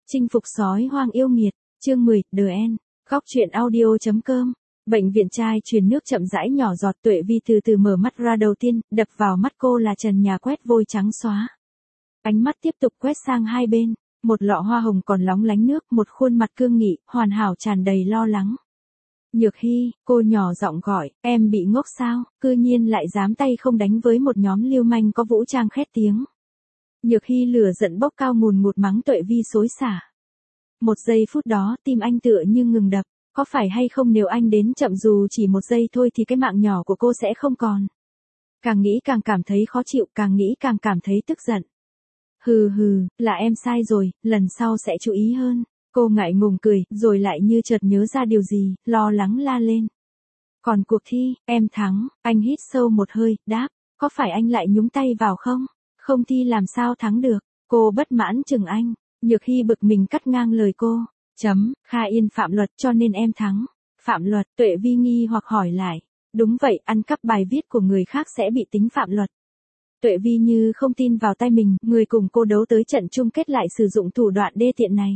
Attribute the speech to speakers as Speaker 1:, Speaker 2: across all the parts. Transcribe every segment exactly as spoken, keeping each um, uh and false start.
Speaker 1: Chinh phục sói hoang yêu nghiệt, chương mười, The End, góc truyện audio.com. Bệnh viện trai truyền nước chậm rãi nhỏ giọt. Tuệ Vi từ từ mở mắt ra. Đầu tiên, đập vào mắt cô là trần nhà quét vôi trắng xóa. Ánh mắt tiếp tục quét sang hai bên, một lọ hoa hồng còn lóng lánh nước, một khuôn mặt cương nghị, hoàn hảo tràn đầy lo lắng. Nhược Hy, cô nhỏ giọng gọi, em bị ngốc sao, cư nhiên lại dám tay không đánh với một nhóm lưu manh có vũ trang khét tiếng. Nhược Hy lửa giận bốc cao ngùn ngụt mắng Tuệ Vi xối xả. Một giây phút đó tim anh tựa như ngừng đập, có phải hay không nếu anh đến chậm dù chỉ một giây thôi thì cái mạng nhỏ của cô sẽ không còn. Càng nghĩ càng cảm thấy khó chịu, càng nghĩ càng cảm thấy tức giận. Hừ hừ, là em sai rồi, lần sau sẽ chú ý hơn. Cô ngại ngùng cười, rồi lại như chợt nhớ ra điều gì, lo lắng la lên. Còn cuộc thi, em thắng, anh hít sâu một hơi, đáp, có phải anh lại nhúng tay vào không? Không thi làm sao thắng được, cô bất mãn chừng anh. Nhược Hy bực mình cắt ngang lời cô. Chấm, Kha Yên phạm luật cho nên em thắng. Phạm luật, Tuệ Vi nghi hoặc hỏi lại. Đúng vậy, ăn cắp bài viết của người khác sẽ bị tính phạm luật. Tuệ Vi như không tin vào tay mình, người cùng cô đấu tới trận chung kết lại sử dụng thủ đoạn đê tiện này.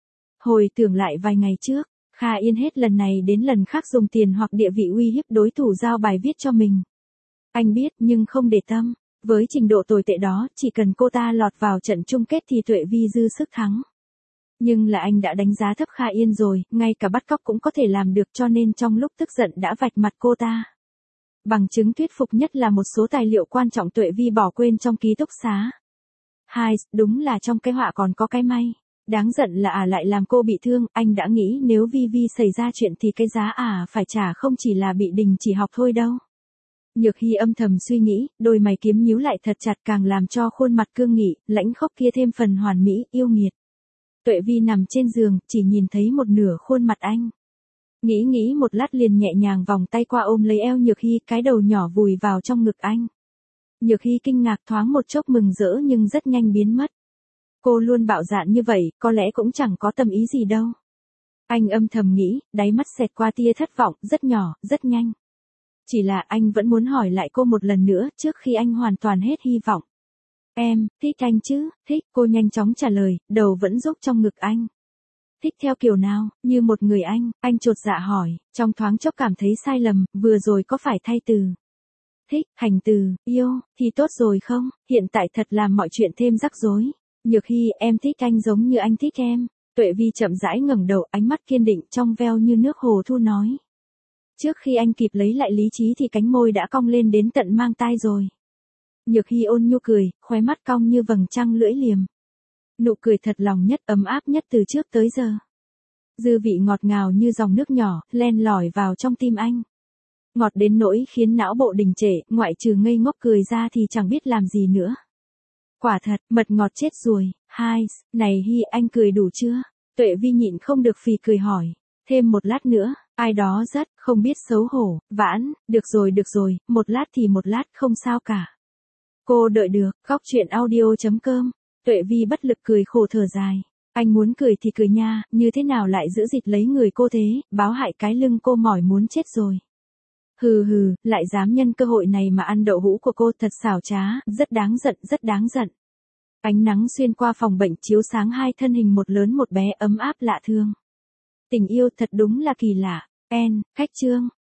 Speaker 1: Hồi tưởng lại vài ngày trước, Kha Yên hết lần này đến lần khác dùng tiền hoặc địa vị uy hiếp đối thủ giao bài viết cho mình. Anh biết nhưng không để tâm. Với trình độ tồi tệ đó, chỉ cần cô ta lọt vào trận chung kết thì Tuệ Vi dư sức thắng. Nhưng là anh đã đánh giá thấp Kha Yên rồi, ngay cả bắt cóc cũng có thể làm được, cho nên trong lúc tức giận đã vạch mặt cô ta. Bằng chứng thuyết phục nhất là một số tài liệu quan trọng Tuệ Vi bỏ quên trong ký túc xá. Hai, đúng là trong cái họa còn có cái may. Đáng giận là à lại làm cô bị thương, anh đã nghĩ nếu Vi Vi xảy ra chuyện thì cái giá à phải trả không chỉ là bị đình chỉ học thôi đâu. Nhược Hy âm thầm suy nghĩ, đôi mày kiếm nhíu lại thật chặt càng làm cho khuôn mặt cương nghị, lãnh khốc kia thêm phần hoàn mỹ, yêu nghiệt. Tuệ Vi nằm trên giường, chỉ nhìn thấy một nửa khuôn mặt anh. Nghĩ nghĩ một lát liền nhẹ nhàng vòng tay qua ôm lấy eo Nhược Hy, cái đầu nhỏ vùi vào trong ngực anh. Nhược Hy kinh ngạc thoáng một chốc mừng rỡ nhưng rất nhanh biến mất. Cô luôn bạo dạn như vậy, có lẽ cũng chẳng có tâm ý gì đâu. Anh âm thầm nghĩ, đáy mắt xẹt qua tia thất vọng, rất nhỏ, rất nhanh. Chỉ là anh vẫn muốn hỏi lại cô một lần nữa trước khi anh hoàn toàn hết hy vọng. Em, thích anh chứ, thích, cô nhanh chóng trả lời, đầu vẫn rúc trong ngực anh. Thích theo kiểu nào, như một người anh, anh chột dạ hỏi, trong thoáng chốc cảm thấy sai lầm, vừa rồi có phải thay từ. Thích, thành từ, yêu, thì tốt rồi không, hiện tại thật làm mọi chuyện thêm rắc rối. Nhược Hy, em thích anh giống như anh thích em. Tuệ Vi chậm rãi ngẩng đầu, ánh mắt kiên định trong veo như nước hồ thu nói. Trước khi anh kịp lấy lại lý trí thì cánh môi đã cong lên đến tận mang tai rồi. Nhược Hy ôn nhu cười, khóe mắt cong như vầng trăng lưỡi liềm. Nụ cười thật lòng nhất, ấm áp nhất từ trước tới giờ. Dư vị ngọt ngào như dòng nước nhỏ, len lỏi vào trong tim anh. Ngọt đến nỗi khiến não bộ đình trệ, ngoại trừ ngây ngốc cười ra thì chẳng biết làm gì nữa. Quả thật, mật ngọt chết rồi. Hai, này Hy, anh cười đủ chưa? Tuệ Vi nhịn không được phì cười hỏi. Thêm một lát nữa, ai đó rất, không biết xấu hổ, vãn, được rồi được rồi, một lát thì một lát, không sao cả. Cô đợi được, góc truyện audio.com. Tuệ Vi bất lực cười khổ thở dài. Anh muốn cười thì cười nha, như thế nào lại giữ dịt lấy người cô thế, báo hại cái lưng cô mỏi muốn chết rồi. Hừ hừ, lại dám nhân cơ hội này mà ăn đậu hũ của cô, thật xảo trá, rất đáng giận, rất đáng giận. Ánh nắng xuyên qua phòng bệnh chiếu sáng hai thân hình một lớn một bé ấm áp lạ thương. Tình yêu thật đúng là kỳ lạ. En, khách trương.